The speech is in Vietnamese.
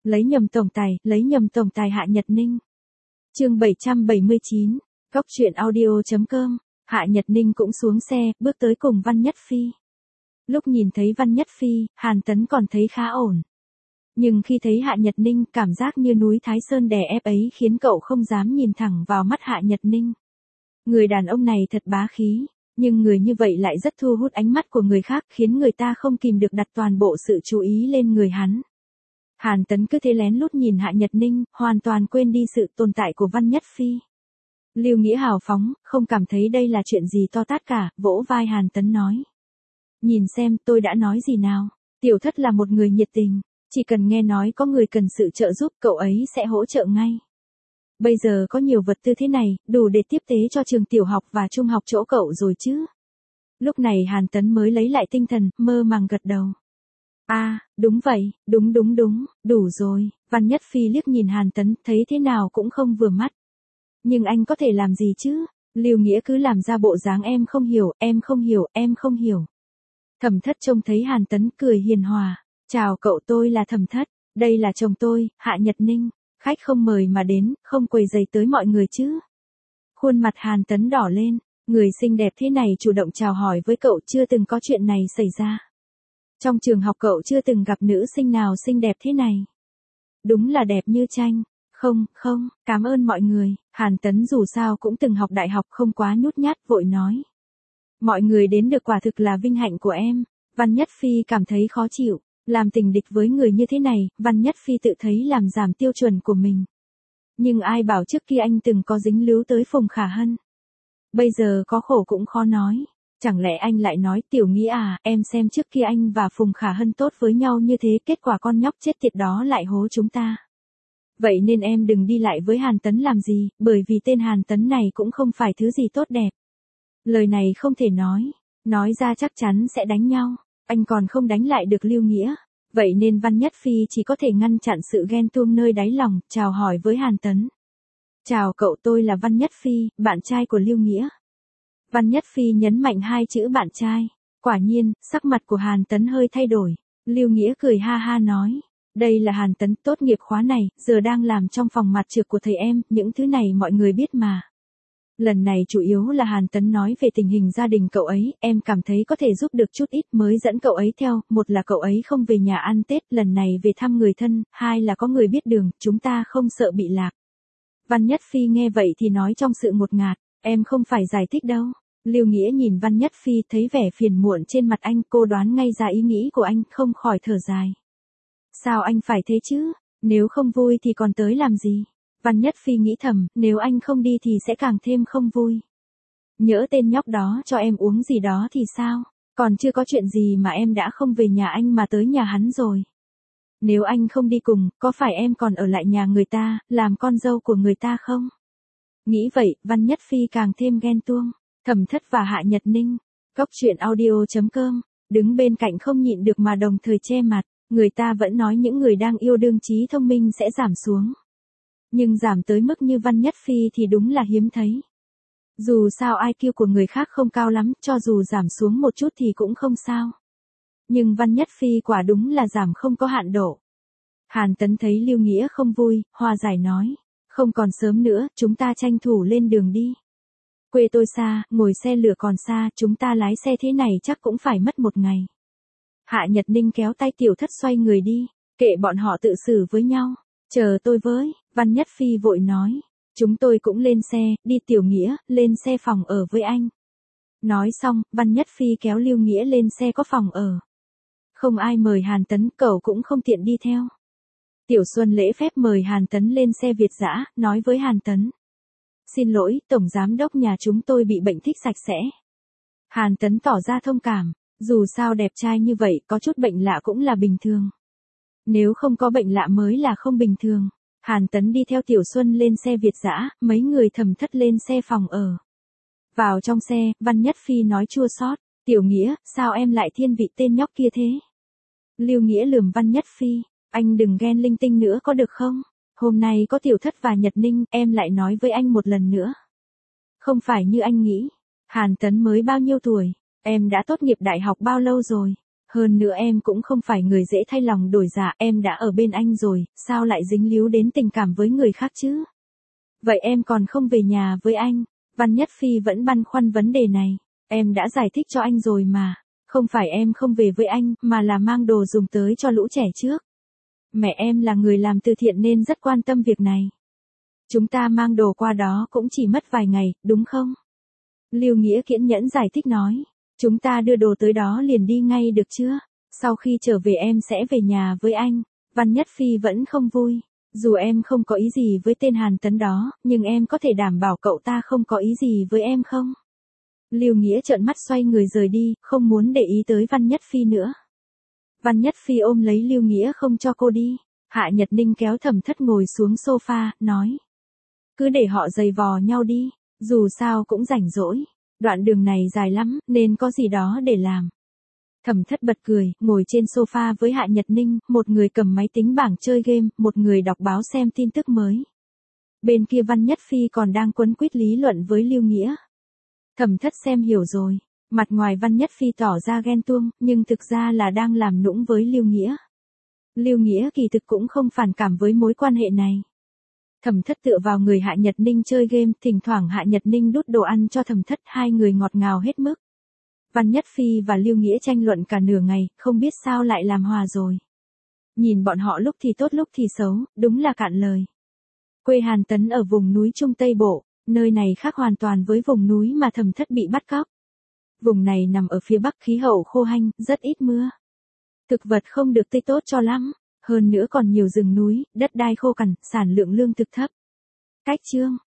lấy nhầm tổng tài Hạ Nhật Ninh. Chương 779, Góc truyện audio.com. Hạ Nhật Ninh cũng xuống xe, bước tới cùng Văn Nhất Phi. Lúc nhìn thấy Văn Nhất Phi, Hàn Tấn còn thấy khá ổn. Nhưng khi thấy Hạ Nhật Ninh, cảm giác như núi Thái Sơn đè ép ấy khiến cậu không dám nhìn thẳng vào mắt Hạ Nhật Ninh. Người đàn ông này thật bá khí, nhưng người như vậy lại rất thu hút ánh mắt của người khác, khiến người ta không kìm được đặt toàn bộ sự chú ý lên người hắn. Hàn Tấn cứ thế lén lút nhìn Hạ Nhật Ninh, hoàn toàn quên đi sự tồn tại của Văn Nhất Phi. Lưu Nghĩa hào phóng, không cảm thấy đây là chuyện gì to tát cả, vỗ vai Hàn Tấn nói. Nhìn xem, tôi đã nói gì nào, tiểu thất là một người nhiệt tình, chỉ cần nghe nói có người cần sự trợ giúp, cậu ấy sẽ hỗ trợ ngay. Bây giờ có nhiều vật tư thế này, đủ để tiếp tế cho trường tiểu học và trung học chỗ cậu rồi chứ. Lúc này Hàn Tấn mới lấy lại tinh thần, mơ màng gật đầu. Đúng vậy, đúng, đủ rồi. Văn Nhất Phi liếc nhìn Hàn Tấn, thấy thế nào cũng không vừa mắt. Nhưng anh có thể làm gì chứ? Lưu Nghĩa cứ làm ra bộ dáng em không hiểu. Thẩm Thất trông thấy Hàn Tấn cười hiền hòa. Chào cậu, tôi là Thẩm Thất, đây là chồng tôi, Hạ Nhật Ninh. Khách không mời mà đến, không quấy rầy tới mọi người chứ. Khuôn mặt Hàn Tấn đỏ lên, người xinh đẹp thế này chủ động chào hỏi với cậu, chưa từng có chuyện này xảy ra. Trong trường học cậu chưa từng gặp nữ sinh nào xinh đẹp thế này. Đúng là đẹp như tranh. Không, cảm ơn mọi người. Hàn Tấn dù sao cũng từng học đại học, không quá nhút nhát, vội nói. Mọi người đến được quả thực là vinh hạnh của em. Văn Nhất Phi cảm thấy khó chịu. Làm tình địch với người như thế này, Văn Nhất Phi tự thấy làm giảm tiêu chuẩn của mình. Nhưng ai bảo trước kia anh từng có dính líu tới Phùng Khả Hân. Bây giờ có khổ cũng khó nói. Chẳng lẽ anh lại nói, Tiểu Nghĩa à, em xem trước kia anh và Phùng Khả Hân tốt với nhau như thế, kết quả con nhóc chết tiệt đó lại hố chúng ta. Vậy nên em đừng đi lại với Hàn Tấn làm gì, bởi vì tên Hàn Tấn này cũng không phải thứ gì tốt đẹp. Lời này không thể nói ra chắc chắn sẽ đánh nhau, anh còn không đánh lại được Lưu Nghĩa. Vậy nên Văn Nhất Phi chỉ có thể ngăn chặn sự ghen tuông nơi đáy lòng, chào hỏi với Hàn Tấn. Chào cậu, tôi là Văn Nhất Phi, bạn trai của Lưu Nghĩa. Văn Nhất Phi nhấn mạnh hai chữ bạn trai. Quả nhiên, sắc mặt của Hàn Tấn hơi thay đổi. Lưu Nghĩa cười ha ha nói. Đây là Hàn Tấn, tốt nghiệp khóa này, giờ đang làm trong phòng mặt trược của thầy em, những thứ này mọi người biết mà. Lần này chủ yếu là Hàn Tấn nói về tình hình gia đình cậu ấy, em cảm thấy có thể giúp được chút ít mới dẫn cậu ấy theo, một là cậu ấy không về nhà ăn Tết, lần này về thăm người thân, hai là có người biết đường, chúng ta không sợ bị lạc. Văn Nhất Phi nghe vậy thì nói trong sự ngột ngạt, em không phải giải thích đâu. Lưu Nghĩa nhìn Văn Nhất Phi thấy vẻ phiền muộn trên mặt anh, cô đoán ngay ra ý nghĩ của anh, không khỏi thở dài. Sao anh phải thế chứ, nếu không vui thì còn tới làm gì? Văn Nhất Phi nghĩ thầm, nếu anh không đi thì sẽ càng thêm không vui. Nhỡ tên nhóc đó cho em uống gì đó thì sao? Còn chưa có chuyện gì mà em đã không về nhà anh mà tới nhà hắn rồi. Nếu anh không đi cùng, có phải em còn ở lại nhà người ta, làm con dâu của người ta không? Nghĩ vậy, Văn Nhất Phi càng thêm ghen tuông. Thẩm Thất và Hạ Nhật Ninh. Góc truyện audio.com. Đứng bên cạnh không nhịn được mà đồng thời che mặt. Người ta vẫn nói những người đang yêu đương trí thông minh sẽ giảm xuống. Nhưng giảm tới mức như Văn Nhất Phi thì đúng là hiếm thấy. Dù sao IQ của người khác không cao lắm, cho dù giảm xuống một chút thì cũng không sao. Nhưng Văn Nhất Phi quả đúng là giảm không có hạn độ. Hàn Tấn thấy Lưu Nghĩa không vui, hòa giải nói. Không còn sớm nữa, chúng ta tranh thủ lên đường đi. Quê tôi xa, ngồi xe lửa còn xa, chúng ta lái xe thế này chắc cũng phải mất một ngày. Hạ Nhật Ninh kéo tay Tiểu Thất xoay người đi, kệ bọn họ tự xử với nhau. Chờ tôi với, Văn Nhất Phi vội nói. Chúng tôi cũng lên xe, đi Tiểu Nghĩa, lên xe phòng ở với anh. Nói xong, Văn Nhất Phi kéo Lưu Nghĩa lên xe có phòng ở. Không ai mời Hàn Tấn, cậu cũng không tiện đi theo. Tiểu Xuân lễ phép mời Hàn Tấn lên xe Việt dã, nói với Hàn Tấn. Xin lỗi, Tổng Giám đốc nhà chúng tôi bị bệnh thích sạch sẽ. Hàn Tấn tỏ ra thông cảm, dù sao đẹp trai như vậy, có chút bệnh lạ cũng là bình thường. Nếu không có bệnh lạ mới là không bình thường. Hàn Tấn đi theo Tiểu Xuân lên xe Việt dã, mấy người Thẩm Thất lên xe phòng ở. Vào trong xe, Văn Nhất Phi nói chua xót, Tiểu Nghĩa, sao em lại thiên vị tên nhóc kia thế? Lưu Nghĩa lườm Văn Nhất Phi, anh đừng ghen linh tinh nữa có được không? Hôm nay có Tiểu Thất và Nhật Ninh, em lại nói với anh một lần nữa. Không phải như anh nghĩ. Hàn Tấn mới bao nhiêu tuổi? Em đã tốt nghiệp đại học bao lâu rồi? Hơn nữa em cũng không phải người dễ thay lòng đổi dạ, em đã ở bên anh rồi, sao lại dính líu đến tình cảm với người khác chứ? Vậy em còn không về nhà với anh? Văn Nhất Phi vẫn băn khoăn vấn đề này. Em đã giải thích cho anh rồi mà. Không phải em không về với anh, mà là mang đồ dùng tới cho lũ trẻ trước. Mẹ em là người làm từ thiện nên rất quan tâm việc này. Chúng ta mang đồ qua đó cũng chỉ mất vài ngày, đúng không? Lưu Nghĩa kiên nhẫn giải thích nói. Chúng ta đưa đồ tới đó liền đi ngay được chưa? Sau khi trở về em sẽ về nhà với anh. Văn Nhất Phi vẫn không vui. Dù em không có ý gì với tên Hàn Tấn đó, nhưng em có thể đảm bảo cậu ta không có ý gì với em không? Lưu Nghĩa trợn mắt xoay người rời đi, không muốn để ý tới Văn Nhất Phi nữa. Văn Nhất Phi ôm lấy Lưu Nghĩa không cho cô đi. Hạ Nhật Ninh kéo Thẩm Thất ngồi xuống sofa, nói. Cứ để họ giày vò nhau đi, dù sao cũng rảnh rỗi. Đoạn đường này dài lắm, nên có gì đó để làm. Thẩm Thất bật cười, ngồi trên sofa với Hạ Nhật Ninh, một người cầm máy tính bảng chơi game, một người đọc báo xem tin tức mới. Bên kia Văn Nhất Phi còn đang quấn quýt lý luận với Lưu Nghĩa. Thẩm Thất xem hiểu rồi, mặt ngoài Văn Nhất Phi tỏ ra ghen tuông, nhưng thực ra là đang làm nũng với Lưu Nghĩa. Lưu Nghĩa kỳ thực cũng không phản cảm với mối quan hệ này. Thẩm Thất tựa vào người Hạ Nhật Ninh chơi game, thỉnh thoảng Hạ Nhật Ninh đút đồ ăn cho Thẩm Thất, hai người ngọt ngào hết mức. Văn Nhất Phi và Lưu Nghĩa tranh luận cả nửa ngày, không biết sao lại làm hòa rồi. Nhìn bọn họ lúc thì tốt lúc thì xấu, đúng là cạn lời. Quê Hàn Tấn ở vùng núi Trung Tây Bộ, nơi này khác hoàn toàn với vùng núi mà Thẩm Thất bị bắt cóc. Vùng này nằm ở phía bắc, khí hậu khô hanh, rất ít mưa. Thực vật không được tươi tốt cho lắm, hơn nữa còn nhiều rừng núi, đất đai khô cằn, sản lượng lương thực thấp. Cách chương